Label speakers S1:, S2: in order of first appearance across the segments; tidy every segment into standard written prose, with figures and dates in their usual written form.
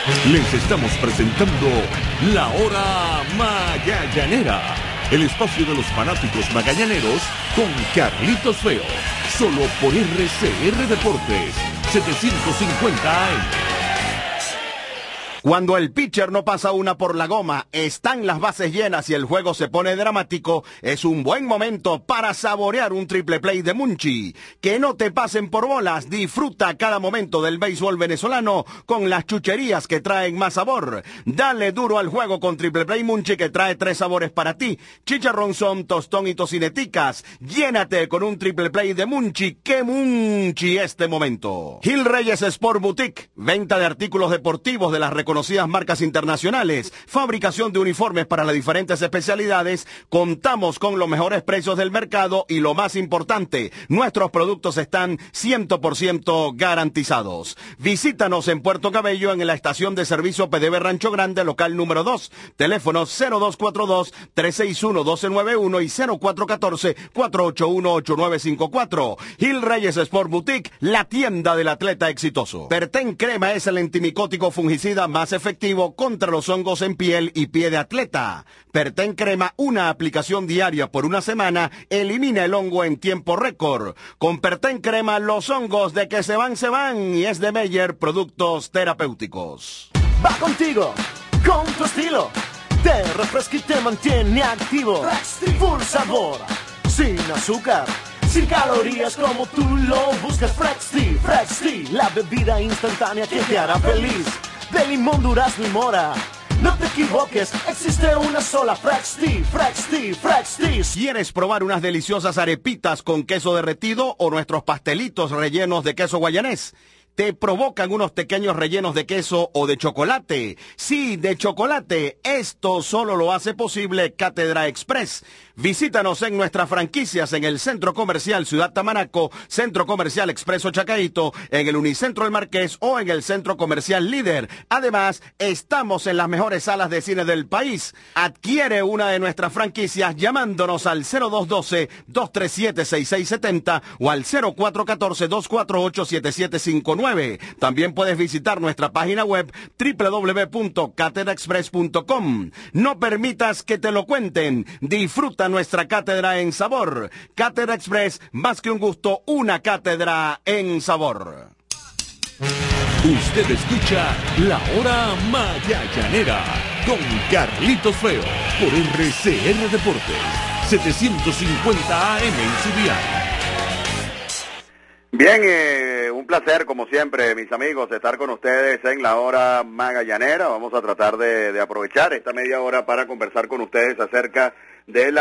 S1: Les estamos presentando La Hora Magallanera, el espacio de los fanáticos magallaneros con Carlitos Feo, solo por RCR Deportes, 750 AM.
S2: Cuando el pitcher no pasa una por la goma, están las bases llenas y el juego se pone dramático, es un buen momento para saborear un triple play de Munchi. Que no te pasen por bolas, disfruta cada momento del béisbol venezolano con las chucherías que traen más sabor. Dale duro al juego con triple play Munchi, que trae 3 sabores para ti: chicharrón, son, tostón y tocineticas. Llénate con un triple play de Munchi. ¡Qué Munchi este momento! Gil Reyes Sport Boutique, venta de artículos deportivos de las reconocidas marcas internacionales, fabricación de uniformes para las diferentes especialidades. Contamos con los mejores precios del mercado y lo más importante, nuestros productos están 100% garantizados. Visítanos en Puerto Cabello en la estación de servicio PDV Rancho Grande, local número 2, teléfono 0242-361-1291 y 0414-481-8954. Gil Reyes Sport Boutique, la tienda del atleta exitoso. Perten Crema es el antimicótico fungicida más efectivo contra los hongos en piel y pie de atleta. Perten Crema, una aplicación diaria por una semana, elimina el hongo en tiempo récord. Con Perten Crema, los hongos de que se van, y es de Meyer Productos Terapéuticos.
S3: Va contigo, con tu estilo, te refresca y te mantiene activo. Full sabor, sin azúcar, sin calorías como tú lo buscas. Fresh Tea, la bebida instantánea que te hará feliz. De limón, durazno y mora, no te equivoques, existe una sola. Fresh Tea.
S2: ¿Quieres probar unas deliciosas arepitas con queso derretido o nuestros pastelitos rellenos de queso guayanés? ¿Te provocan unos pequeños rellenos de queso o de chocolate? Sí, de chocolate. Esto solo lo hace posible Cátedra Express. Visítanos en nuestras franquicias en el Centro Comercial Ciudad Tamanaco, Centro Comercial Expreso Chacaito, en el Unicentro El Marqués o en el Centro Comercial Líder. Además, estamos en las mejores salas de cine del país. Adquiere una de nuestras franquicias llamándonos al 0212-237-6670 o al 0414-248-7759. También puedes visitar nuestra página web www.catedraexpress.com. No permitas que te lo cuenten. Disfruta nuestra cátedra en sabor. Cátedra Express, más que un gusto, una cátedra en sabor.
S1: Usted escucha La Hora Magallanera con Carlitos Feo por RCR Deportes, 750 AM en su dial.
S4: Bien, un placer como siempre, mis amigos, estar con ustedes en La Hora Magallanera. Vamos a tratar de aprovechar esta media hora para conversar con ustedes acerca de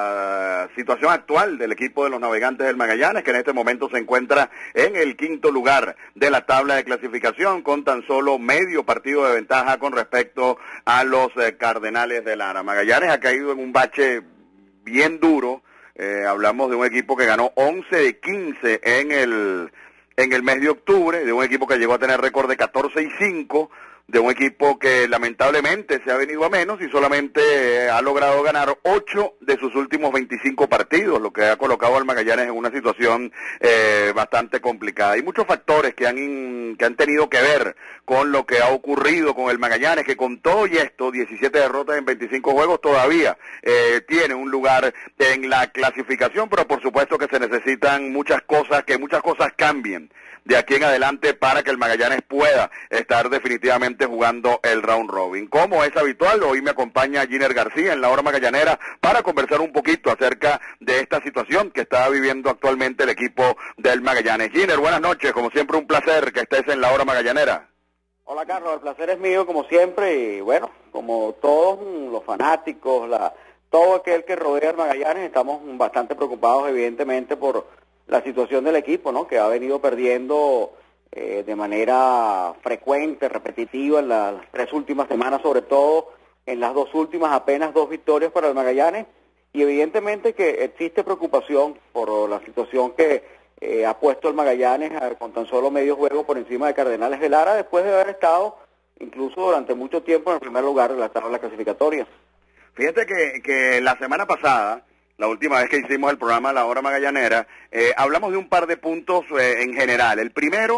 S4: la situación actual del equipo de los Navegantes del Magallanes, que en este momento se encuentra en el 5º lugar de la tabla de clasificación, con tan solo medio partido de ventaja con respecto a los Cardenales de Lara. Magallanes ha caído en un bache bien duro. Hablamos de un equipo que ganó 11 de 15 en el mes de octubre, de un equipo que llegó a tener récord de 14-5, de un equipo que lamentablemente se ha venido a menos y solamente ha logrado ganar 8 de sus últimos 25 partidos, lo que ha colocado al Magallanes en una situación bastante complicada. Hay muchos factores que han tenido que ver con lo que ha ocurrido con el Magallanes, que con todo y esto, 17 derrotas en 25 juegos, todavía tiene un lugar en la clasificación, pero por supuesto que se necesitan muchas cosas, que muchas cosas cambien de aquí en adelante para que el Magallanes pueda estar definitivamente jugando el round robin. Como es habitual, hoy me acompaña Giner García en La Hora Magallanera para conversar un poquito acerca de esta situación que está viviendo actualmente el equipo del Magallanes. Giner, buenas noches, como siempre un placer que estés en La Hora Magallanera.
S5: Hola Carlos, el placer es mío como siempre y bueno, como todos los fanáticos, todo aquel que rodea al Magallanes, estamos bastante preocupados evidentemente por la situación del equipo, ¿no? Que ha venido perdiendo de manera frecuente, repetitiva en las 3 últimas semanas, sobre todo en las 2 últimas, apenas 2 victorias para el Magallanes, y evidentemente que existe preocupación por la situación que ha puesto el Magallanes con tan solo medio juego por encima de Cardenales de Lara, después de haber estado incluso durante mucho tiempo en el primer lugar de la tabla clasificatoria.
S4: Fíjate que la semana pasada, la última vez que hicimos el programa La Hora Magallanera, hablamos de un par de puntos en general. El primero,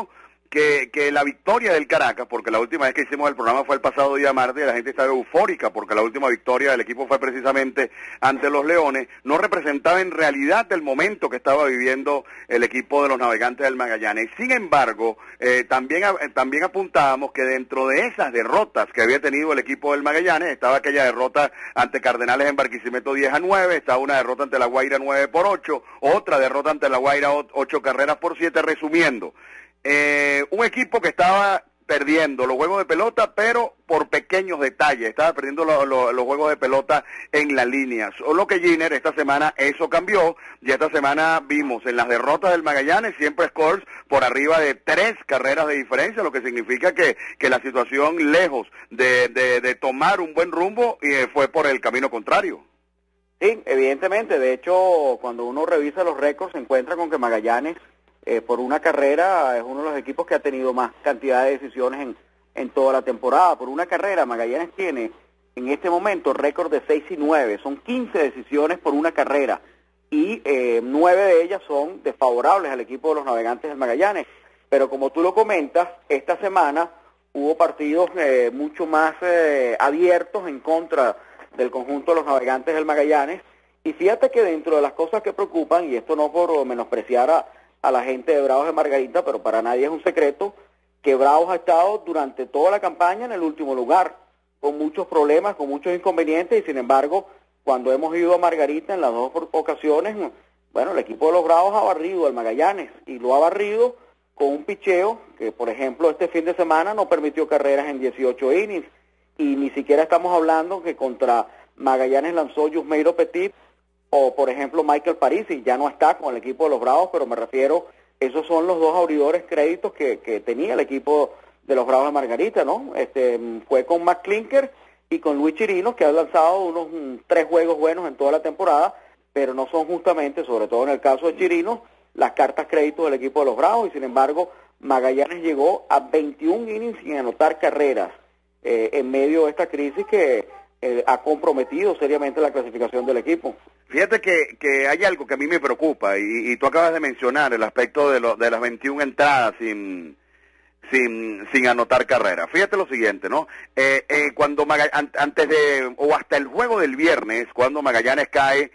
S4: que la victoria del Caracas, porque la última vez que hicimos el programa fue el pasado día martes, y la gente estaba eufórica porque la última victoria del equipo fue precisamente ante los Leones, no representaba en realidad el momento que estaba viviendo el equipo de los Navegantes del Magallanes. Sin embargo, también apuntábamos que dentro de esas derrotas que había tenido el equipo del Magallanes, estaba aquella derrota ante Cardenales en Barquisimeto 10-9, estaba una derrota ante La Guaira 9-8, otra derrota ante La Guaira 8 carreras por 7, resumiendo. Un equipo que estaba perdiendo los juegos de pelota, pero por pequeños detalles, estaba perdiendo los juegos de pelota en la línea. Solo que Giner, esta semana eso cambió, y esta semana vimos en las derrotas del Magallanes siempre scores por arriba de 3 carreras de diferencia, lo que significa que la situación, lejos de tomar un buen rumbo, fue por el camino contrario.
S5: Sí, evidentemente. De hecho, cuando uno revisa los récords, se encuentra con que Magallanes, por una carrera, es uno de los equipos que ha tenido más cantidad de decisiones en toda la temporada. Por una carrera, Magallanes tiene en este momento récord de 6-9. Son 15 decisiones por una carrera, y 9 de ellas son desfavorables al equipo de los Navegantes del Magallanes. Pero como tú lo comentas, esta semana hubo partidos mucho más abiertos en contra del conjunto de los Navegantes del Magallanes. Y fíjate que dentro de las cosas que preocupan, y esto no por menospreciar a la gente de Bravos de Margarita, pero para nadie es un secreto, que Bravos ha estado durante toda la campaña en el último lugar, con muchos problemas, con muchos inconvenientes, y sin embargo, cuando hemos ido a Margarita en las 2 ocasiones, bueno, el equipo de los Bravos ha barrido al Magallanes, y lo ha barrido con un picheo que, por ejemplo, este fin de semana no permitió carreras en 18 innings, y ni siquiera estamos hablando que contra Magallanes lanzó Yusmeiro Petit, o por ejemplo Michael Parisi, ya no está con el equipo de los Bravos, pero me refiero, esos son los 2 abridores créditos que tenía el equipo de los Bravos de Margarita, ¿no? Fue con Matt Klinker y con Luis Chirinos, que han lanzado unos 3 juegos buenos en toda la temporada, pero no son justamente, sobre todo en el caso de Chirinos, las cartas créditos del equipo de los Bravos, y sin embargo Magallanes llegó a 21 innings sin anotar carreras en medio de esta crisis que ha comprometido seriamente la clasificación del equipo.
S4: Fíjate que hay algo que a mí me preocupa, y tú acabas de mencionar el aspecto de las 21 entradas sin anotar carrera. Fíjate lo siguiente, ¿no? Cuando antes de, o hasta el juego del viernes, cuando Magallanes cae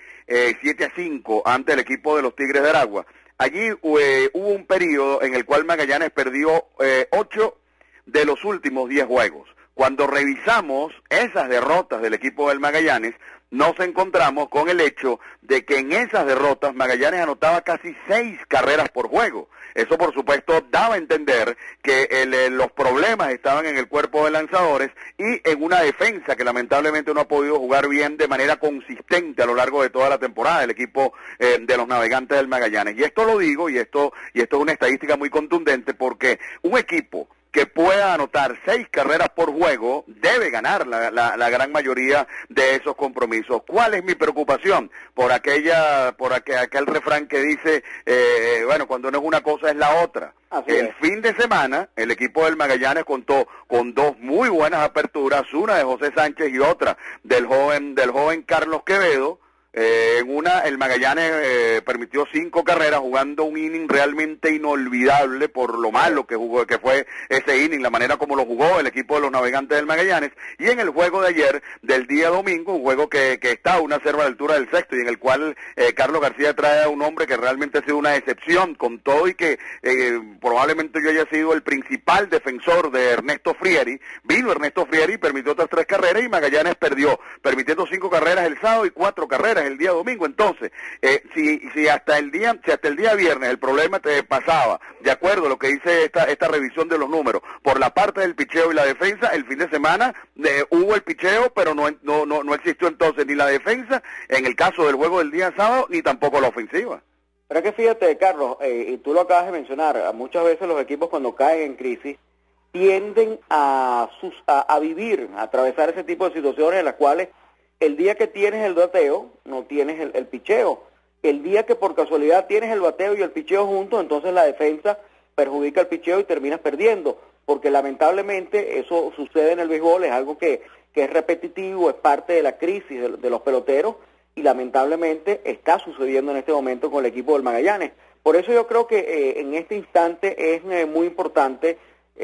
S4: 7-5 ante el equipo de los Tigres de Aragua, allí hubo un periodo en el cual Magallanes perdió 8 de los últimos 10 juegos. Cuando revisamos esas derrotas del equipo del Magallanes, nos encontramos con el hecho de que en esas derrotas Magallanes anotaba casi 6 carreras por juego. Eso, por supuesto, daba a entender que los problemas estaban en el cuerpo de lanzadores y en una defensa que lamentablemente no ha podido jugar bien de manera consistente a lo largo de toda la temporada el equipo de los Navegantes del Magallanes. Y esto lo digo, y esto es una estadística muy contundente, porque un equipo que pueda anotar 6 carreras por juego debe ganar la gran mayoría de esos compromisos. ¿Cuál es mi preocupación? Por aquel refrán que dice, bueno, cuando no es una cosa es la otra. El fin de semana, el equipo del Magallanes contó con 2 muy buenas aperturas, una de José Sánchez y otra del joven Carlos Quevedo. En una, el Magallanes permitió 5 carreras jugando un inning realmente inolvidable por lo malo que jugó, que fue ese inning, la manera como lo jugó el equipo de los Navegantes del Magallanes. Y en el juego de ayer, del día domingo, un juego que está a una serva a la altura del sexto, y en el cual Carlos García trae a un hombre que realmente ha sido una excepción, con todo y que probablemente yo haya sido el principal defensor de Ernesto Frieri. Vino Ernesto Frieri, permitió otras 3 carreras, y Magallanes perdió, permitiendo 5 carreras el sábado y 4 carreras el día domingo. Entonces, si hasta el día viernes el problema te pasaba, de acuerdo a lo que dice esta revisión de los números, por la parte del picheo y la defensa, el fin de semana hubo el picheo, pero no existió entonces ni la defensa, en el caso del juego del día sábado, ni tampoco la ofensiva.
S5: Pero es que fíjate, Carlos, y tú lo acabas de mencionar, muchas veces los equipos cuando caen en crisis tienden a vivir, a atravesar ese tipo de situaciones en las cuales el día que tienes el bateo, no tienes el picheo. El día que por casualidad tienes el bateo y el picheo juntos, entonces la defensa perjudica el picheo y terminas perdiendo. Porque lamentablemente eso sucede en el béisbol, es algo que es repetitivo, es parte de la crisis de los peloteros, y lamentablemente está sucediendo en este momento con el equipo del Magallanes. Por eso yo creo que en este instante es muy importante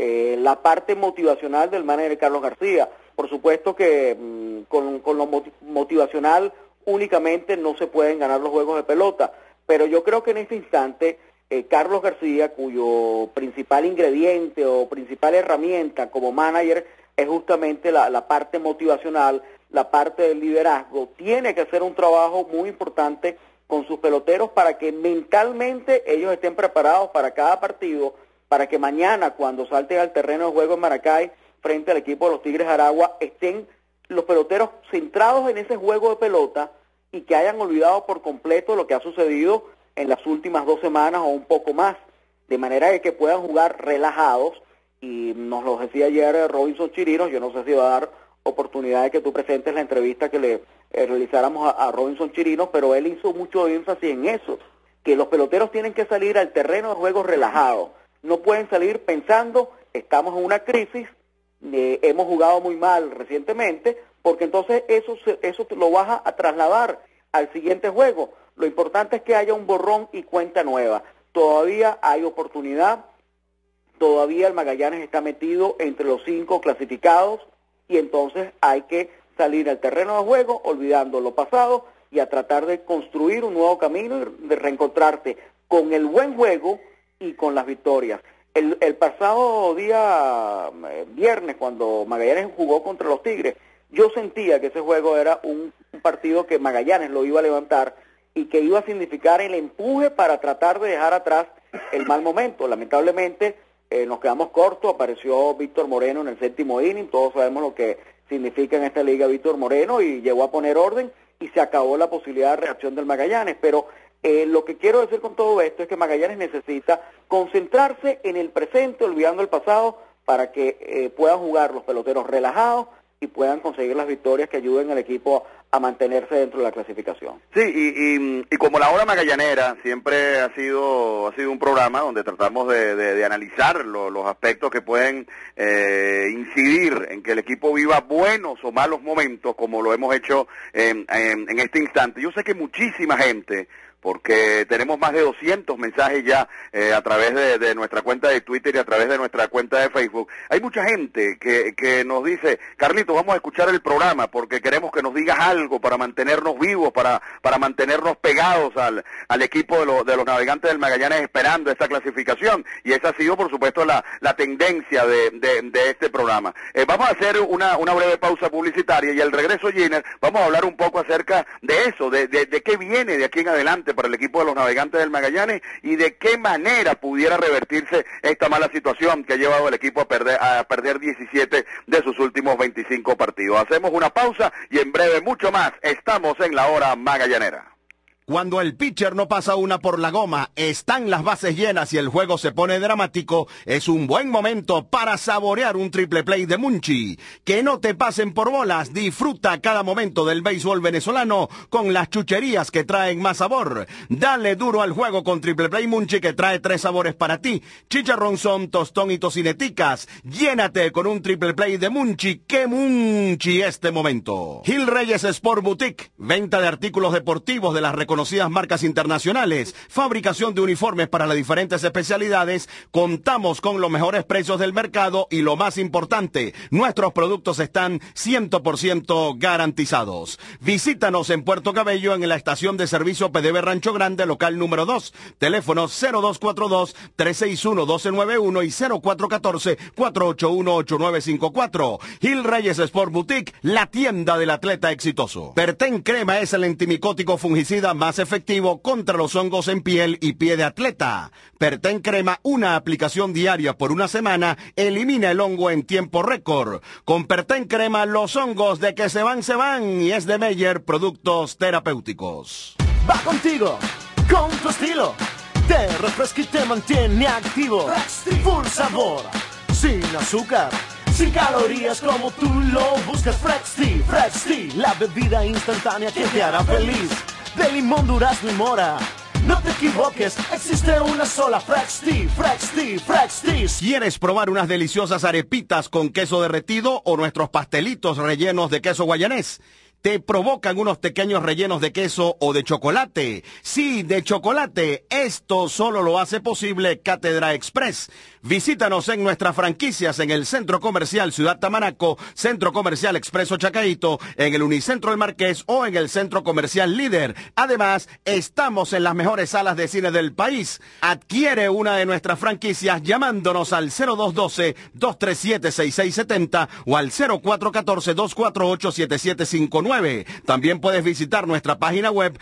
S5: la parte motivacional del manager Carlos García. Por supuesto que con lo motivacional únicamente no se pueden ganar los juegos de pelota, pero yo creo que en este instante Carlos García, cuyo principal ingrediente o principal herramienta como manager es justamente la parte motivacional, la parte del liderazgo, tiene que hacer un trabajo muy importante con sus peloteros para que mentalmente ellos estén preparados para cada partido, para que mañana cuando salten al terreno de juego en Maracay frente al equipo de los Tigres de Aragua estén los peloteros centrados en ese juego de pelota y que hayan olvidado por completo lo que ha sucedido en las últimas 2 semanas o un poco más, de manera que puedan jugar relajados. Y nos lo decía ayer Robinson Chirinos, yo no sé si va a dar oportunidad de que tú presentes la entrevista que le realizáramos a Robinson Chirinos, pero él hizo mucho énfasis en eso, que los peloteros tienen que salir al terreno de juego relajados, no pueden salir pensando, estamos en una crisis, hemos jugado muy mal recientemente, porque entonces eso lo vas a trasladar al siguiente juego. Lo importante es que haya un borrón y cuenta nueva. Todavía hay oportunidad, todavía el Magallanes está metido entre los 5 clasificados y entonces hay que salir al terreno de juego olvidando lo pasado y a tratar de construir un nuevo camino y de reencontrarte con el buen juego y con las victorias. El pasado día viernes, cuando Magallanes jugó contra los Tigres, yo sentía que ese juego era un partido que Magallanes lo iba a levantar y que iba a significar el empuje para tratar de dejar atrás el mal momento. Lamentablemente nos quedamos cortos, apareció Víctor Moreno en el 7º inning, todos sabemos lo que significa en esta liga Víctor Moreno, y llegó a poner orden y se acabó la posibilidad de reacción del Magallanes. Pero lo que quiero decir con todo esto es que Magallanes necesita concentrarse en el presente, olvidando el pasado, para que puedan jugar los peloteros relajados y puedan conseguir las victorias que ayuden al equipo a mantenerse dentro de la clasificación.
S4: Sí, y como la hora magallanera siempre ha sido un programa donde tratamos de analizar los aspectos que pueden incidir en que el equipo viva buenos o malos momentos, como lo hemos hecho en este instante. Yo sé que muchísima gente, porque tenemos más de 200 mensajes ya a través de nuestra cuenta de Twitter y a través de nuestra cuenta de Facebook. Hay mucha gente que nos dice, Carlitos, vamos a escuchar el programa porque queremos que nos digas algo para mantenernos vivos, para mantenernos pegados al equipo de los Navegantes del Magallanes esperando esta clasificación. Y esa ha sido, por supuesto, la tendencia de este programa. Vamos a hacer una breve pausa publicitaria y al regreso, Giner, vamos a hablar un poco acerca de eso, de qué viene de aquí en adelante para el equipo de los Navegantes del Magallanes y de qué manera pudiera revertirse esta mala situación que ha llevado al equipo a perder 17 de sus últimos 25 partidos. Hacemos una pausa y en breve mucho más. Estamos en la hora magallanera.
S2: Cuando el pitcher no pasa una por la goma, están las bases llenas y el juego se pone dramático, es un buen momento para saborear un triple play de Munchi. Que no te pasen por bolas, disfruta cada momento del béisbol venezolano con las chucherías que traen más sabor. Dale duro al juego con triple play Munchi, que trae 3 sabores para ti: chicharrón son, tostón y tocineticas. Llénate con un triple play de Munchi. ¡Qué Munchi este momento! Gil Reyes Sport Boutique, venta de artículos deportivos de las reconocidas marcas internacionales, fabricación de uniformes para las diferentes especialidades. Contamos con los mejores precios del mercado y lo más importante, nuestros productos están 100% garantizados. Visítanos en Puerto Cabello en la estación de servicio PDV Rancho Grande, local número 2, teléfono 0242-361-1291 y 0414-481-8954. Gil Reyes Sport Boutique, la tienda del atleta exitoso. Perten Crema es el antimicótico fungicida más efectivo contra los hongos en piel y pie de atleta. Perten Crema, una aplicación diaria por una semana, elimina el hongo en tiempo récord. Con Perten Crema, los hongos de que se van, y es de Meyer Productos Terapéuticos.
S3: Va contigo, con tu estilo, te refresca y te mantiene activo. Full sabor, sin azúcar, sin calorías como tú lo buscas. Fresh Tea, la bebida instantánea que te hará feliz. De limón, durazno y mora, no te equivoques, existe una sola. Fresh Tea.
S2: ¿Quieres probar unas deliciosas arepitas con queso derretido o nuestros pastelitos rellenos de queso guayanés? ¿Te provocan unos pequeños rellenos de queso o de chocolate? Sí, de chocolate. Esto solo lo hace posible Cátedra Express. Visítanos en nuestras franquicias en el Centro Comercial Ciudad Tamanaco, Centro Comercial Expreso Chacaíto, en el Unicentro El Marqués o en el Centro Comercial Líder. Además, estamos en las mejores salas de cine del país. Adquiere una de nuestras franquicias llamándonos al 0212-237-6670 o al 0414-248-7759. También puedes visitar nuestra página web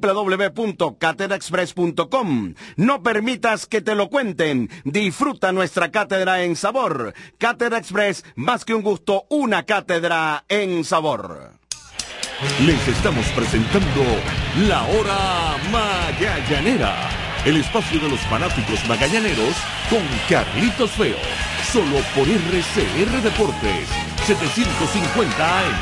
S2: www.catedraexpress.com. No permitas que te lo cuenten. Disfruta nuestra cátedra en sabor. Cátedra Express, más que un gusto, una cátedra en sabor.
S1: Les estamos presentando La Hora Magallanera, el espacio de los fanáticos magallaneros con Carlitos Feo, solo por RCR Deportes, 750 AM.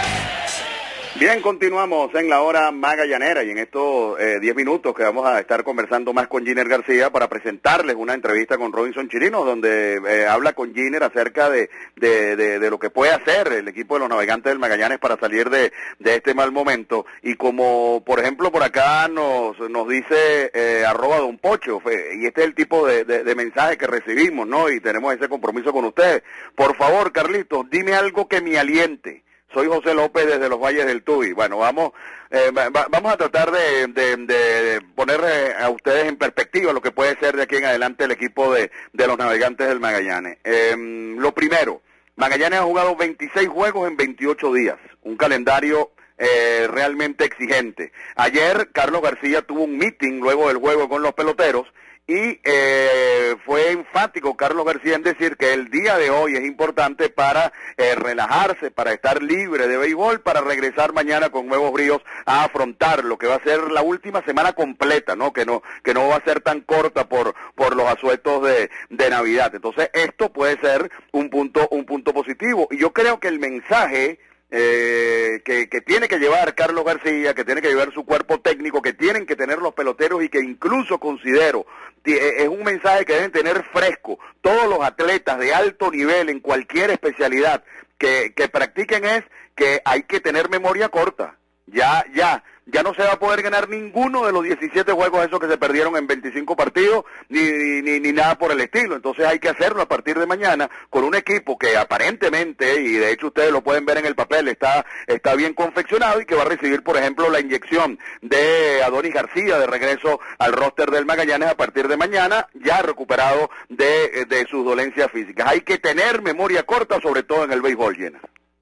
S4: Bien, continuamos en la hora magallanera y en estos 10 minutos que vamos a estar conversando más con Giner García para presentarles una entrevista con Robinson Chirinos, donde habla con Giner acerca de lo que puede hacer el equipo de los Navegantes del Magallanes para salir de este mal momento. Y como, por ejemplo, por acá nos dice @Don Pocho, y este es el tipo de mensaje que recibimos, ¿no? Y tenemos ese compromiso con ustedes. Por favor, Carlitos, dime algo que me aliente. Soy José López desde los Valles del Tuy. Bueno, vamos a tratar de poner a ustedes en perspectiva lo que puede ser de aquí en adelante el equipo de los Navegantes del Magallanes. Lo primero, Magallanes ha jugado 26 juegos en 28 días, un calendario realmente exigente. Ayer Carlos García tuvo un meeting luego del juego con los peloteros y fue enfático Carlos García en decir que el día de hoy es importante para relajarse, para estar libre de béisbol, para regresar mañana con nuevos bríos a afrontar lo que va a ser la última semana completa, ¿no? Que no va a ser tan corta por los asuetos de Navidad. Entonces esto puede ser un punto positivo. Y yo creo que el mensaje que tiene que llevar Carlos García, que tiene que llevar su cuerpo técnico, que tienen que tener los peloteros y que incluso considero es un mensaje que deben tener fresco todos los atletas de alto nivel en cualquier especialidad que practiquen, es que hay que tener memoria corta. Ya no se va a poder ganar ninguno de los 17 juegos esos que se perdieron en 25 partidos, ni nada por el estilo. Entonces hay que hacerlo a partir de mañana con un equipo que aparentemente, y de hecho ustedes lo pueden ver en el papel, está bien confeccionado y que va a recibir, por ejemplo, la inyección de Adonis García de regreso al roster del Magallanes a partir de mañana, ya recuperado de sus dolencias físicas. Hay que tener memoria corta, sobre todo en el béisbol, llena.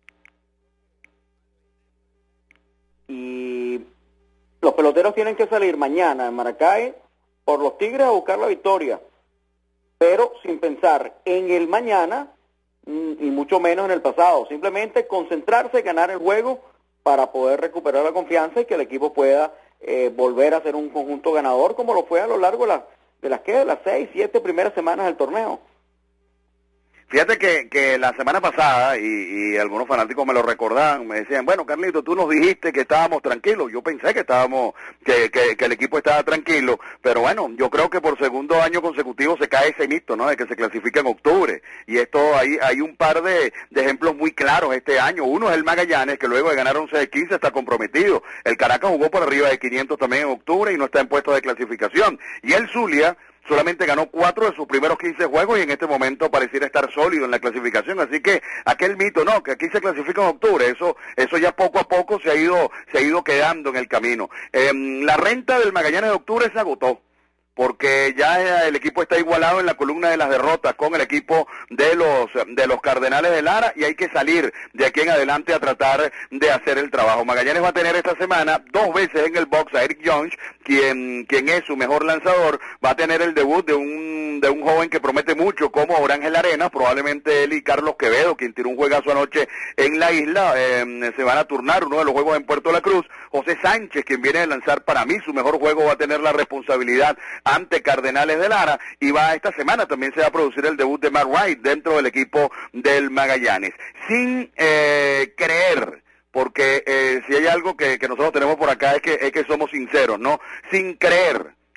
S5: Y los peloteros tienen que salir mañana en Maracay por los Tigres a buscar la victoria, pero sin pensar en el mañana y mucho menos en el pasado. Simplemente concentrarse, ganar el juego para poder recuperar la confianza y que el equipo pueda volver a ser un conjunto ganador como lo fue a lo largo de las 6, 7 primeras semanas del torneo.
S4: Fíjate que la semana pasada, y algunos fanáticos me lo recordaban, me decían, bueno, Carlito, tú nos dijiste que estábamos tranquilos. Yo pensé que que el equipo estaba tranquilo, pero bueno, yo creo que por segundo año consecutivo se cae ese mito, ¿no?, de que se clasifica en octubre. Y esto hay un par de ejemplos muy claros este año. Uno es el Magallanes, que luego de ganar 11 de 15 está comprometido. El Caracas jugó por arriba de 500 también en octubre y no está en puesto de clasificación. Y el Zulia solamente ganó 4 de sus primeros 15 juegos y en este momento pareciera estar sólido en la clasificación. Así que aquel mito, no, que aquí se clasifica en octubre, eso ya poco a poco se ha ido quedando en el camino. La renta del Magallanes de octubre se agotó, porque ya el equipo está igualado en la columna de las derrotas con el equipo de los Cardenales de Lara, y hay que salir de aquí en adelante a tratar de hacer el trabajo. Magallanes va a tener esta semana 2 veces en el box a Eric Jones, quien es su mejor lanzador. Va a tener el debut de un joven que promete mucho como Orangel Arenas, probablemente él y Carlos Quevedo, quien tiró un juegazo anoche en la isla. Se van a turnar uno de los juegos en Puerto La Cruz. José Sánchez, quien viene de lanzar para mí su mejor juego, va a tener la responsabilidad ante Cardenales de Lara, y esta semana también se va a producir el debut de Matt Wright dentro del equipo del Magallanes. Sin creer, porque si hay algo que nosotros tenemos por acá es que somos sinceros, ¿no? Sin creer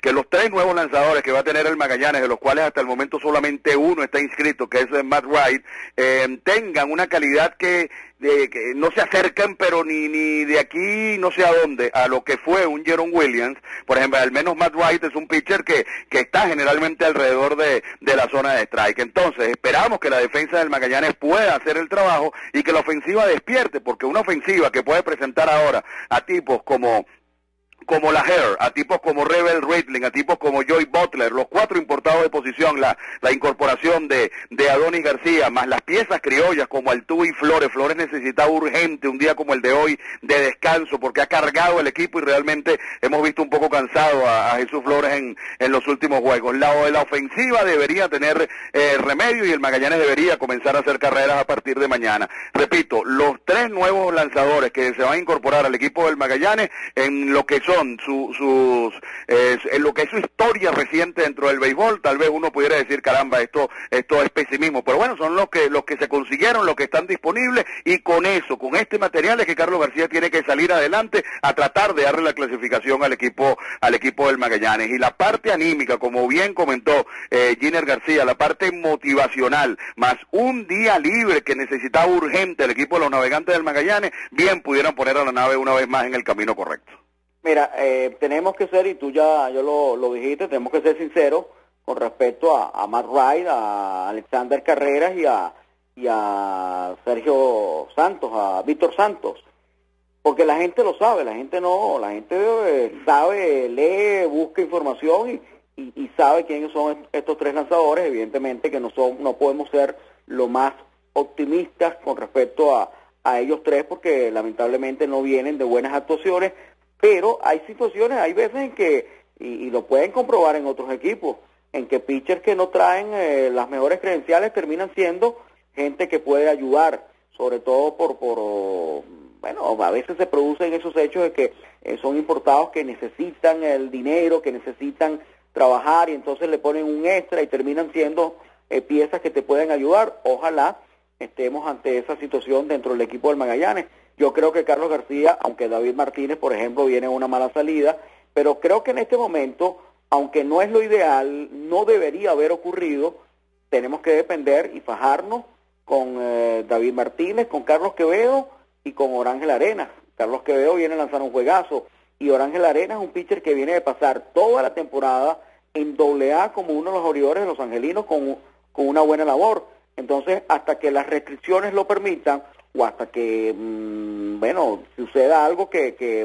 S4: que los 3 nuevos lanzadores que va a tener el Magallanes, de los cuales hasta el momento solamente uno está inscrito, que es Matt Wright, tengan una calidad que no se acercan, pero ni de aquí no sé a dónde, a lo que fue un Jeron Williams. Por ejemplo, al menos Matt Wright es un pitcher que está generalmente alrededor de la zona de strike. Entonces, esperamos que la defensa del Magallanes pueda hacer el trabajo y que la ofensiva despierte, porque una ofensiva que puede presentar ahora a tipos como la Hare, a tipos como Rebel Ridling, a tipos como Joey Butler, los 4 importados de posición, la incorporación de Adonis García, más las piezas criollas como Altuve y Flores. Flores necesitaba urgente un día como el de hoy de descanso, porque ha cargado el equipo y realmente hemos visto un poco cansado a Jesús Flores en los últimos juegos. La ofensiva debería tener remedio y el Magallanes debería comenzar a hacer carreras a partir de mañana. Repito, los 3 nuevos lanzadores que se van a incorporar al equipo del Magallanes en lo que son en lo que es su historia reciente dentro del béisbol, tal vez uno pudiera decir, caramba, esto es pesimismo, pero bueno, son los que se consiguieron, los que están disponibles, y con este material es que Carlos García tiene que salir adelante a tratar de darle la clasificación al equipo del Magallanes. Y la parte anímica, como bien comentó Giner García, la parte motivacional, más un día libre que necesitaba urgente el equipo de los Navegantes del Magallanes, bien pudieran poner a la nave una vez más en el camino correcto.
S5: Mira, tenemos que ser, y tú ya lo dijiste, tenemos que ser sinceros con respecto a Matt Wright, a Alexander Carreras y a Sergio Santos, a Víctor Santos, porque la gente lo sabe, la gente sabe, lee, busca información y sabe quiénes son estos 3 lanzadores. Evidentemente que no podemos ser lo más optimistas con respecto a ellos 3, porque lamentablemente no vienen de buenas actuaciones. Pero hay situaciones, hay veces en que, y lo pueden comprobar en otros equipos, en que pitchers que no traen las mejores credenciales terminan siendo gente que puede ayudar, sobre todo bueno, a veces se producen esos hechos de que son importados que necesitan el dinero, que necesitan trabajar, y entonces le ponen un extra y terminan siendo piezas que te pueden ayudar. Ojalá estemos ante esa situación dentro del equipo del Magallanes. Yo creo que Carlos García, aunque David Martínez, por ejemplo, viene en una mala salida, pero creo que en este momento, aunque no es lo ideal, no debería haber ocurrido. Tenemos que depender y fajarnos con David Martínez, con Carlos Quevedo y con Orángel Arenas. Carlos Quevedo viene a lanzar un juegazo y Orángel Arenas es un pitcher que viene de pasar toda la temporada en AA como uno de los abridores de los angelinos con una buena labor. Entonces, hasta que las restricciones lo permitan, o hasta que, suceda algo que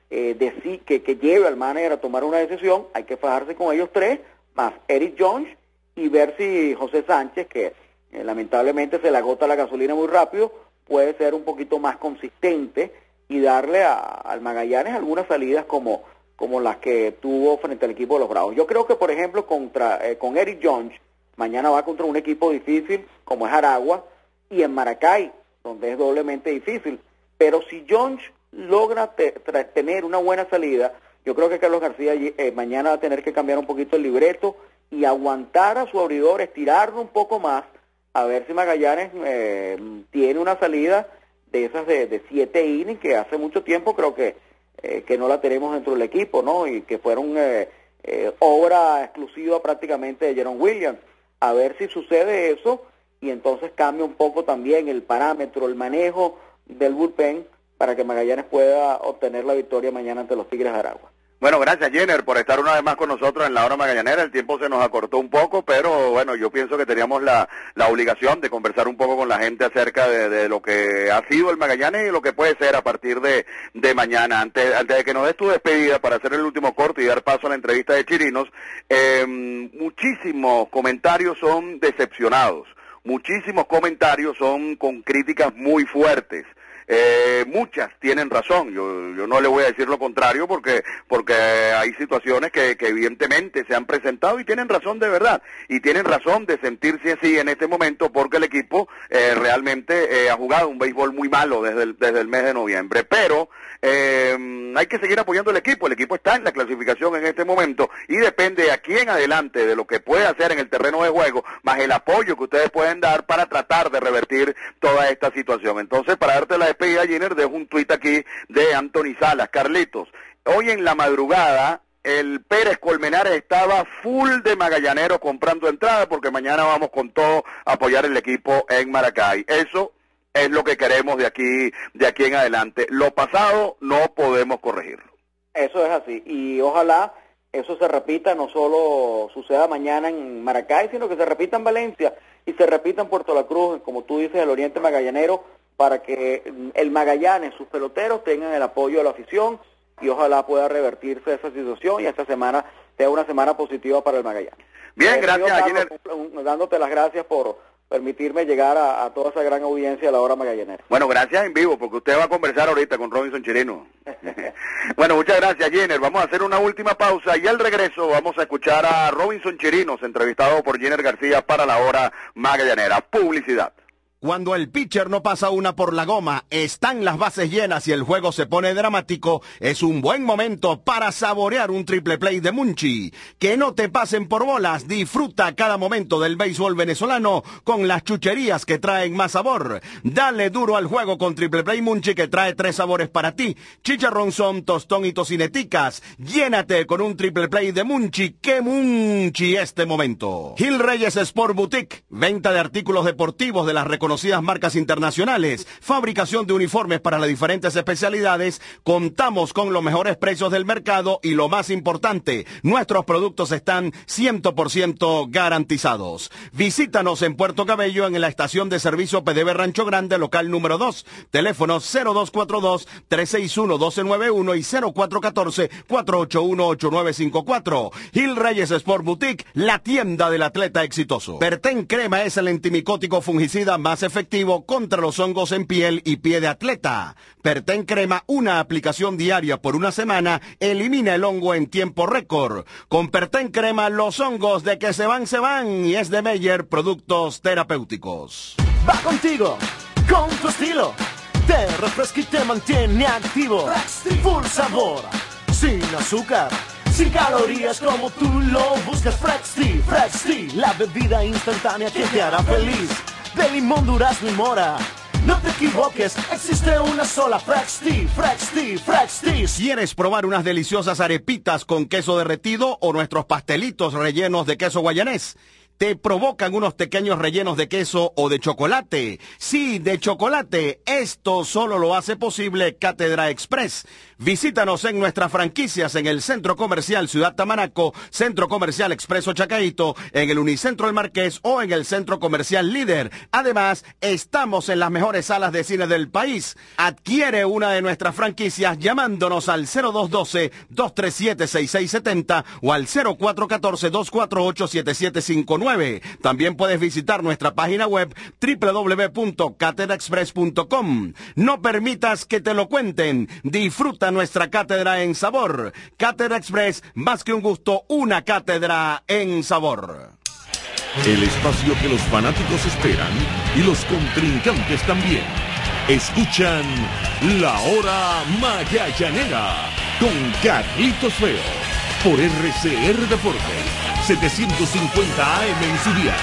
S5: lleve al manager a tomar una decisión, hay que fajarse con ellos 3, más Eric Jones, y ver si José Sánchez, que lamentablemente se le agota la gasolina muy rápido, puede ser un poquito más consistente y darle al Magallanes algunas salidas como las que tuvo frente al equipo de los Bravos. Yo creo que, por ejemplo, con Eric Jones, mañana va contra un equipo difícil como es Aragua, y en Maracay, donde es doblemente difícil. Pero si Jones logra tener una buena salida, yo creo que Carlos García mañana va a tener que cambiar un poquito el libreto y aguantar a su abridor, estirarlo un poco más, a ver si Magallanes tiene una salida de esas de 7 innings, que hace mucho tiempo creo que no la tenemos dentro del equipo, ¿no? Y que fueron obra exclusiva prácticamente de Jeron Williams. A ver si sucede eso, y entonces cambia un poco también el parámetro, el manejo del bullpen, para que Magallanes pueda obtener la victoria mañana ante los Tigres de Aragua.
S4: Bueno, gracias, Jenner, por estar una vez más con nosotros en la hora magallanera. El tiempo se nos acortó un poco, pero bueno, yo pienso que teníamos la obligación de conversar un poco con la gente acerca de lo que ha sido el Magallanes y lo que puede ser a partir de mañana. Antes de que nos des tu despedida para hacer el último corte y dar paso a la entrevista de Chirinos, muchísimos comentarios son decepcionados, muchísimos comentarios son con críticas muy fuertes. Muchas tienen razón, yo no le voy a decir lo contrario porque hay situaciones que evidentemente se han presentado y tienen razón de verdad, y tienen razón de sentirse así en este momento, porque el equipo realmente ha jugado un béisbol muy malo desde el mes de noviembre, pero hay que seguir apoyando el equipo está en la clasificación en este momento, y depende aquí en adelante de lo que puede hacer en el terreno de juego, más el apoyo que ustedes pueden dar para tratar de revertir toda esta situación. Entonces, para darte la despedida, Jenner, dejo un tuit aquí de Anthony Salas. Carlitos, hoy en la madrugada el Pérez Colmenares estaba full de magallaneros comprando entradas porque mañana vamos con todo a apoyar el equipo en Maracay. Eso es lo que queremos de aquí en adelante. Lo pasado no podemos corregirlo.
S5: Eso es así, y ojalá eso se repita, no solo suceda mañana en Maracay, sino que se repita en Valencia y se repita en Puerto La Cruz, como tú dices, el Oriente Magallanero, para que el Magallanes, sus peloteros, tengan el apoyo de la afición y ojalá pueda revertirse esa situación y esta semana sea una semana positiva para el Magallanes.
S4: Bien, gracias, Giner.
S5: Dándote las gracias por permitirme llegar a toda esa gran audiencia de la hora magallanera.
S4: Bueno, gracias en vivo, porque usted va a conversar ahorita con Robinson Chirino. Bueno, muchas gracias, Giner. Vamos a hacer una última pausa y al regreso vamos a escuchar a Robinson Chirinos, entrevistado por Giner García para la hora magallanera. Publicidad.
S2: Cuando el pitcher no pasa una por la goma, están las bases llenas y el juego se pone dramático, es un buen momento para saborear un triple play de Munchi. Que no te pasen por bolas, disfruta cada momento del béisbol venezolano con las chucherías que traen más sabor. Dale duro al juego con triple play Munchi que trae 3 sabores para ti. Chicharrón son, tostón y tocineticas. Llénate con un triple play de Munchi. ¡Qué Munchi este momento! Gil Reyes Sport Boutique, venta de artículos deportivos de las reconocidas marcas internacionales, fabricación de uniformes para las diferentes especialidades. Contamos con los mejores precios del mercado y lo más importante, nuestros productos están 100% garantizados. Visítanos en Puerto Cabello en la estación de servicio PDV Rancho Grande, local número 2, teléfono 0242-361-1291 y 0414-481-8954. Gil Reyes Sport Boutique, la tienda del atleta exitoso. Perten Crema es el antimicótico fungicida más efectivo contra los hongos en piel y pie de atleta. Perten Crema, una aplicación diaria por una semana, elimina el hongo en tiempo récord. Con Perten Crema, los hongos de que se van y es de Meyer Productos Terapéuticos.
S3: Va contigo, con tu estilo, te refresca y te mantiene activo. Full sabor, sin azúcar, sin calorías como tú lo buscas. Fresh Tea, la bebida instantánea que te hará feliz. De limón, durazno y mora, no te equivoques, existe una sola. Fresh Tea.
S2: ¿Quieres probar unas deliciosas arepitas con queso derretido o nuestros pastelitos rellenos de queso guayanés? ¿Te provocan unos pequeños rellenos de queso o de chocolate? Sí, de chocolate. Esto solo lo hace posible Cátedra Express. Visítanos en nuestras franquicias en el Centro Comercial Ciudad Tamanaco, Centro Comercial Expreso Chacaíto, en el Unicentro El Marqués o en el Centro Comercial Líder. Además, estamos en las mejores salas de cine del país. Adquiere una de nuestras franquicias llamándonos al 0212-237-6670 o al 0414-248-7759. También puedes visitar nuestra página web www.catedraexpress.com. No permitas que te lo cuenten. Disfruta nuestra cátedra en sabor. Cátedra Express, más que un gusto, una cátedra en sabor.
S1: El espacio que los fanáticos esperan y los contrincantes también. Escuchan La Hora Magallanera con Carlitos Feo por RCR Deportes 750 AM en su día.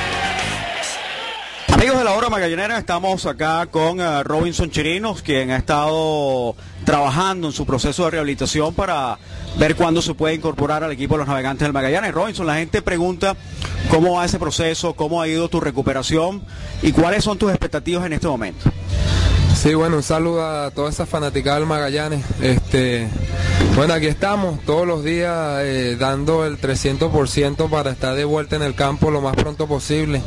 S6: Amigos de La Hora Magallanera, estamos acá con Robinson Chirinos, quien ha estado trabajando en su proceso de rehabilitación para ver cuándo se puede incorporar al equipo de los Navegantes del Magallanes. Robinson, la gente pregunta cómo va ese proceso, cómo ha ido tu recuperación y cuáles son tus expectativas en este momento.
S7: Sí, bueno, un saludo a toda esa fanaticada del Magallanes. Bueno, aquí estamos todos los días dando el 300% para estar de vuelta en el campo lo más pronto posible.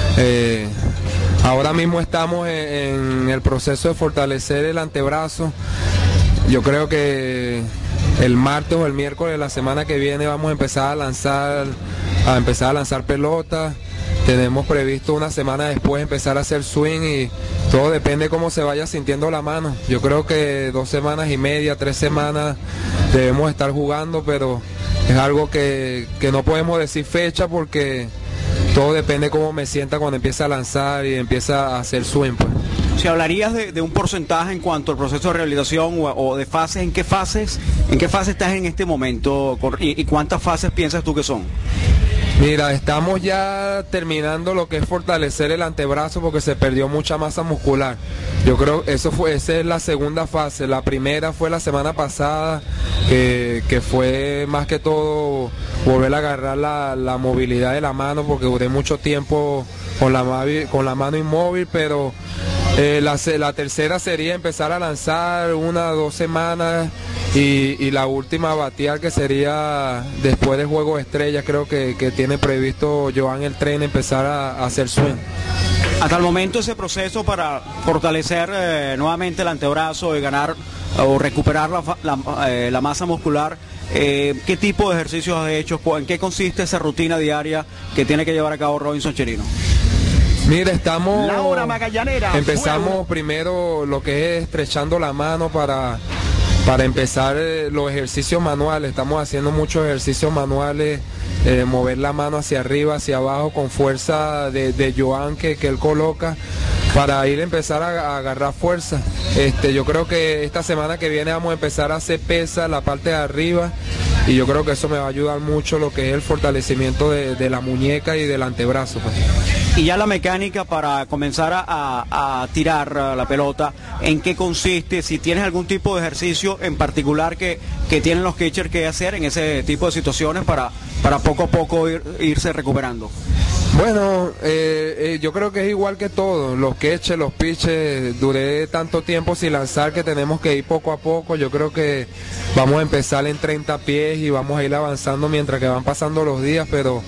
S7: Ahora mismo estamos en el proceso de fortalecer el antebrazo. Yo creo que el martes o el miércoles de la semana que viene vamos a empezar a lanzar pelotas. Tenemos previsto una semana después empezar a hacer swing y todo depende cómo se vaya sintiendo la mano. Yo creo que 2 semanas y media, 3 semanas debemos estar jugando, pero es algo que no podemos decir fecha porque todo depende cómo me sienta cuando empiece a lanzar y empieza a hacer swing, pues.
S6: Si hablarías de un porcentaje en cuanto al proceso de rehabilitación o de fases, ¿en qué fase estás en este momento y cuántas fases piensas tú que son?
S7: Mira, estamos ya terminando lo que es fortalecer el antebrazo porque se perdió mucha masa muscular. Yo creo que esa es la segunda fase. La primera fue la semana pasada, que fue más que todo volver a agarrar la movilidad de la mano porque duré mucho tiempo con la mano inmóvil, pero la tercera sería empezar a lanzar 1 o 2 semanas y la última batear, que sería después del juego de estrellas. Creo que tiene previsto Joan el tren empezar a hacer swing.
S6: Hasta el momento ese proceso para fortalecer nuevamente el antebrazo y ganar o recuperar la masa muscular, ¿qué tipo de ejercicios has hecho? ¿En qué consiste esa rutina diaria que tiene que llevar a cabo Robinson Chirino?
S7: Mira, estamos...
S2: La hora magallanera.
S7: Empezamos primero lo que es estrechando la mano para empezar los ejercicios manuales. Estamos haciendo muchos ejercicios manuales, mover la mano hacia arriba, hacia abajo con fuerza de Joan que él coloca para ir a empezar a agarrar fuerza. Yo creo que esta semana que viene vamos a empezar a hacer pesa la parte de arriba y yo creo que eso me va a ayudar mucho lo que es el fortalecimiento de la muñeca y del antebrazo, pues.
S6: Y ya la mecánica para comenzar a tirar la pelota, ¿en qué consiste? Si tienes algún tipo de ejercicio en particular que tienen los catchers que hacer en ese tipo de situaciones para poco a poco irse recuperando.
S7: Bueno, yo creo que es igual que todo, los catchers, los pitches, duré tanto tiempo sin lanzar que tenemos que ir poco a poco. Yo creo que vamos a empezar en 30 pies y vamos a ir avanzando mientras que van pasando los días, pero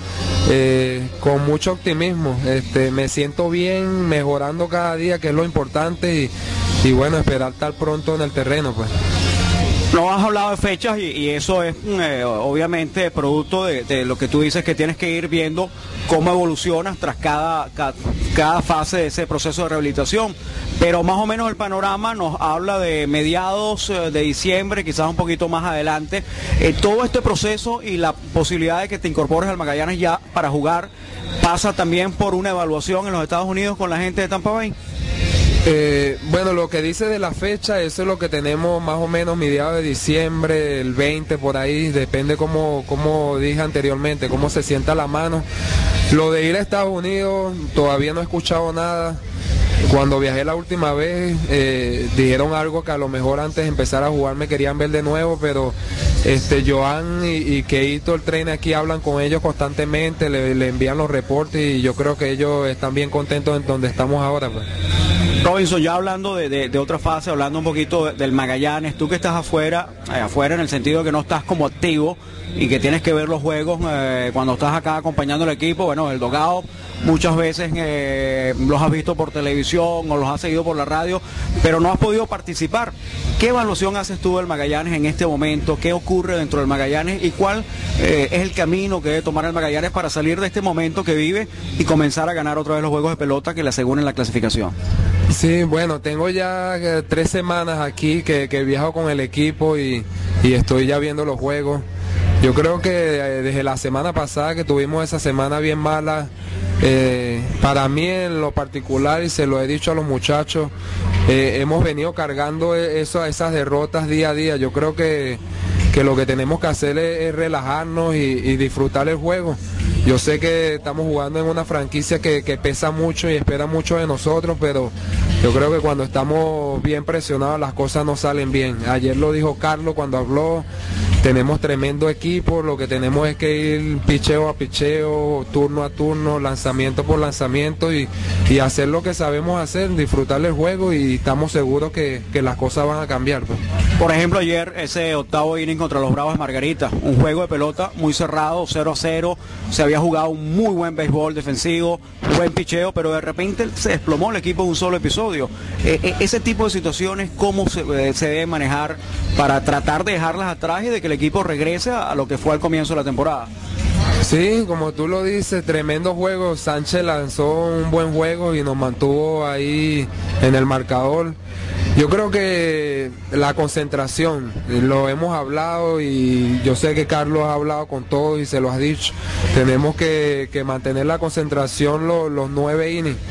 S7: con mucho optimismo. Me siento bien, mejorando cada día, que es lo importante, y bueno, esperar estar pronto en el terreno, pues.
S6: No has hablado de fechas y eso es obviamente producto de lo que tú dices, que tienes que ir viendo cómo evolucionas tras cada fase de ese proceso de rehabilitación. Pero más o menos el panorama nos habla de mediados de diciembre, quizás un poquito más adelante. Todo este proceso y la posibilidad de que te incorpores al Magallanes ya para jugar pasa también por una evaluación en los Estados Unidos con la gente de Tampa Bay.
S7: Bueno, lo que dice de la fecha, eso es lo que tenemos más o menos mediados de diciembre, el 20 por ahí, depende como dije anteriormente, cómo se sienta la mano. Lo de ir a Estados Unidos, todavía no he escuchado nada. Cuando viajé la última vez, dijeron algo que a lo mejor antes de empezar a jugar me querían ver de nuevo, pero Joan y Keito, el trainer aquí, hablan con ellos constantemente, le envían los reportes y yo creo que ellos están bien contentos en donde estamos ahora, pues.
S6: Robinson, ya hablando de otra fase, hablando un poquito del Magallanes, tú que estás afuera en el sentido de que no estás como activo y que tienes que ver los juegos cuando estás acá acompañando al equipo, bueno, el dugout muchas veces los has visto por televisión o los has seguido por la radio, pero no has podido participar. ¿Qué evaluación haces tú del Magallanes en este momento? ¿Qué ocurre dentro del Magallanes? ¿Y cuál es el camino que debe tomar el Magallanes para salir de este momento que vive y comenzar a ganar otra vez los juegos de pelota que le aseguren la clasificación?
S7: Sí, bueno, tengo ya 3 semanas aquí que viajo con el equipo y estoy ya viendo los juegos. Yo creo que desde la semana pasada, que tuvimos esa semana bien mala, para mí en lo particular, y se lo he dicho a los muchachos, hemos venido cargando esas derrotas día a día. Yo creo que lo que tenemos que hacer es relajarnos y disfrutar el juego. Yo sé que estamos jugando en una franquicia que pesa mucho y espera mucho de nosotros, pero yo creo que cuando estamos bien presionados las cosas no salen bien. Ayer lo dijo Carlos cuando habló, tenemos tremendo equipo, lo que tenemos es que ir picheo a picheo, turno a turno, lanzamiento por lanzamiento y hacer lo que sabemos hacer, disfrutar el juego, y estamos seguros que las cosas van a cambiar, pues.
S6: Por ejemplo, ayer ese octavo inning contra los Bravos de Margarita, un juego de pelota muy cerrado, 0-0, se había jugado un muy buen béisbol defensivo, buen picheo, pero de repente se desplomó el equipo en un solo episodio. Ese tipo de situaciones, ¿cómo se debe manejar para tratar de dejarlas atrás y de que el equipo regrese a lo que fue al comienzo de la temporada?
S7: Sí, como tú lo dices, tremendo juego. Sánchez lanzó un buen juego y nos mantuvo ahí en el marcador. Yo creo que la concentración, lo hemos hablado y yo sé que Carlos ha hablado con todos y se lo has dicho. Tenemos que mantener la concentración los 9 innings.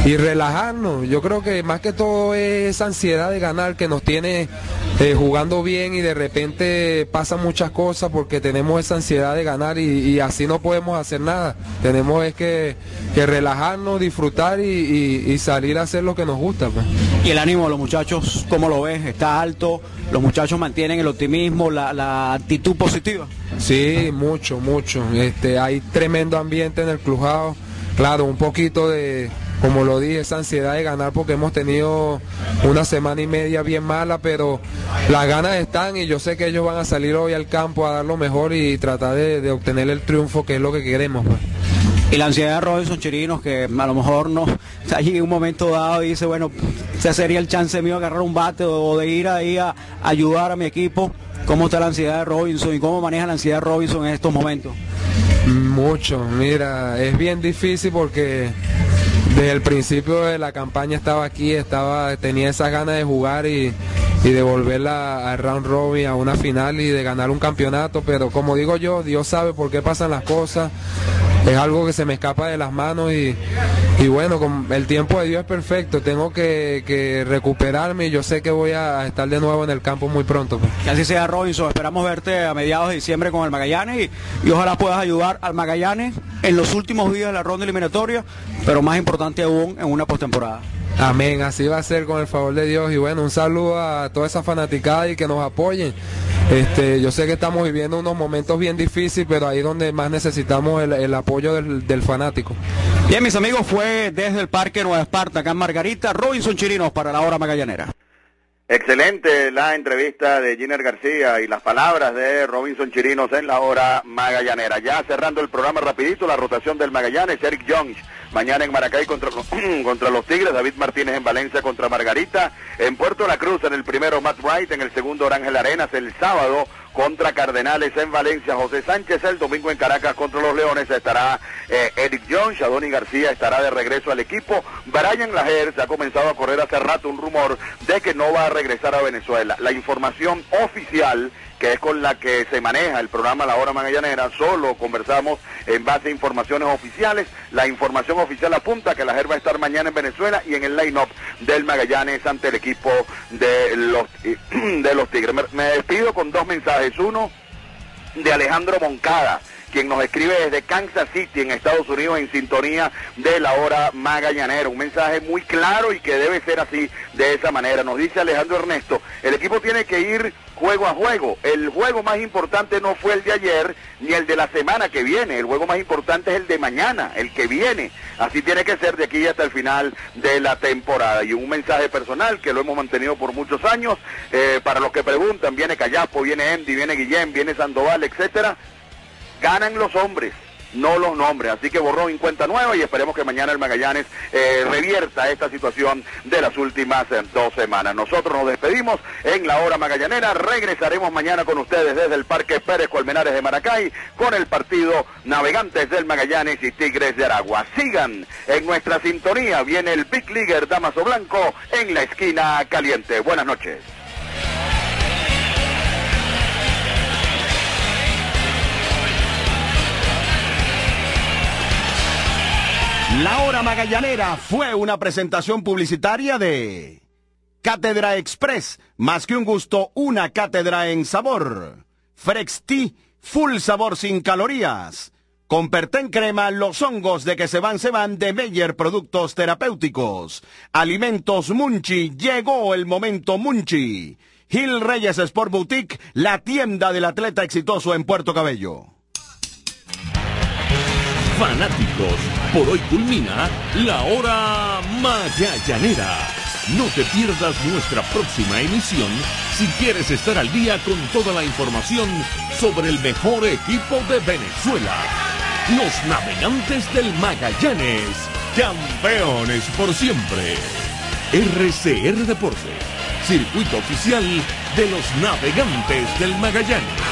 S7: relajarnos. Yo creo que más que todo es esa ansiedad de ganar que nos tiene jugando bien, y de repente pasan muchas cosas porque tenemos esa ansiedad de ganar y así no podemos hacer nada. Tenemos es que relajarnos, disfrutar y salir a hacer lo que nos gusta, pues.
S6: Y el ánimo de los muchachos, ¿cómo lo ves? ¿Está alto? ¿Los muchachos mantienen el optimismo, la actitud positiva?
S7: Sí, mucho. Hay tremendo ambiente en el clubhouse. Claro, un poquito de, como lo dije, esa ansiedad de ganar porque hemos tenido una semana y media bien mala, pero las ganas están y yo sé que ellos van a salir hoy al campo a dar lo mejor y tratar de obtener el triunfo, que es lo que queremos, pues.
S6: Y la ansiedad de Robinson Chirinos, que a lo mejor no, allí en un momento dado dice, bueno, ese sería el chance mío de agarrar un bate o de ir ahí a ayudar a mi equipo. ¿Cómo está la ansiedad de Robinson y cómo maneja la ansiedad de Robinson en estos momentos?
S7: Mucho, mira, es bien difícil porque desde el principio de la campaña estaba aquí, tenía esas ganas de jugar y de volverla a round robin, a una final y de ganar un campeonato, pero como digo yo, Dios sabe por qué pasan las cosas. Es algo que se me escapa de las manos y bueno, con el tiempo de Dios es perfecto. Tengo que recuperarme y yo sé que voy a estar de nuevo en el campo muy pronto, pues.
S6: Que así sea, Robinson. Esperamos verte a mediados de diciembre con el Magallanes y ojalá puedas ayudar al Magallanes en los últimos días de la ronda eliminatoria, pero más importante aún en una postemporada.
S7: Amén, así va a ser con el favor de Dios. Y bueno, un saludo a toda esa fanaticada y que nos apoyen. Yo sé que estamos viviendo unos momentos bien difíciles, pero ahí es donde más necesitamos el apoyo del fanático.
S6: Bien, mis amigos, fue desde el Parque Nueva Esparta, acá en Margarita, Robinson Chirinos para la Hora Magallanera.
S4: Excelente la entrevista de Giner García y las palabras de Robinson Chirinos en la Hora Magallanera. Ya cerrando el programa rapidito, la rotación del Magallanes, Eric Jones mañana en Maracay contra los Tigres, David Martínez en Valencia contra Margarita, en Puerto La Cruz en el primero Matt Wright, en el segundo Orangel Arenas, el sábado contra Cardenales en Valencia, José Sánchez, el domingo en Caracas contra los Leones estará Eric Jones, Adoni García estará de regreso al equipo, Brian Lajer se ha comenzado a correr hace rato un rumor de que no va a regresar a Venezuela. La información oficial, que es con la que se maneja el programa La Hora Magallanera, solo conversamos en base a informaciones oficiales. La información oficial apunta que Lajer va a estar mañana en Venezuela y en el line-up del Magallanes ante el equipo de los Tigres. Me despido con dos mensajes. Uno de Alejandro Moncada, quien nos escribe desde Kansas City, en Estados Unidos, en sintonía de La Hora Magallanera. Un mensaje muy claro y que debe ser así, de esa manera. Nos dice Alejandro Ernesto, el equipo tiene que ir juego a juego. El juego más importante no fue el de ayer ni el de la semana que viene. El juego más importante es el de mañana, el que viene. Así tiene que ser de aquí hasta el final de la temporada. Y un mensaje personal que lo hemos mantenido por muchos años. Para los que preguntan, viene Callapo, viene Andy, viene Guillén, viene Sandoval, etcétera. Ganan los hombres, no los nombres, así que borrón y cuenta nueva y esperemos que mañana el Magallanes revierta esta situación de las últimas 2 semanas. Nosotros nos despedimos en La Hora Magallanera, regresaremos mañana con ustedes desde el Parque Pérez Colmenares de Maracay con el partido Navegantes del Magallanes y Tigres de Aragua. Sigan en nuestra sintonía, viene el Big Leaguer Damaso Blanco en la esquina caliente. Buenas noches.
S2: La Hora Magallanera fue una presentación publicitaria de Cátedra Express, más que un gusto, una cátedra en sabor. Frex Tea, full sabor sin calorías. Con Perten Crema, los hongos de que se van de Meyer Productos Terapéuticos. Alimentos Munchi, llegó el momento Munchi. Gil Reyes Sport Boutique, la tienda del atleta exitoso en Puerto Cabello.
S1: Fanáticos, por hoy culmina La Hora Magallanera. No te pierdas nuestra próxima emisión si quieres estar al día con toda la información sobre el mejor equipo de Venezuela. Los Navegantes del Magallanes, campeones por siempre. RCR Deportes, circuito oficial de los Navegantes del Magallanes.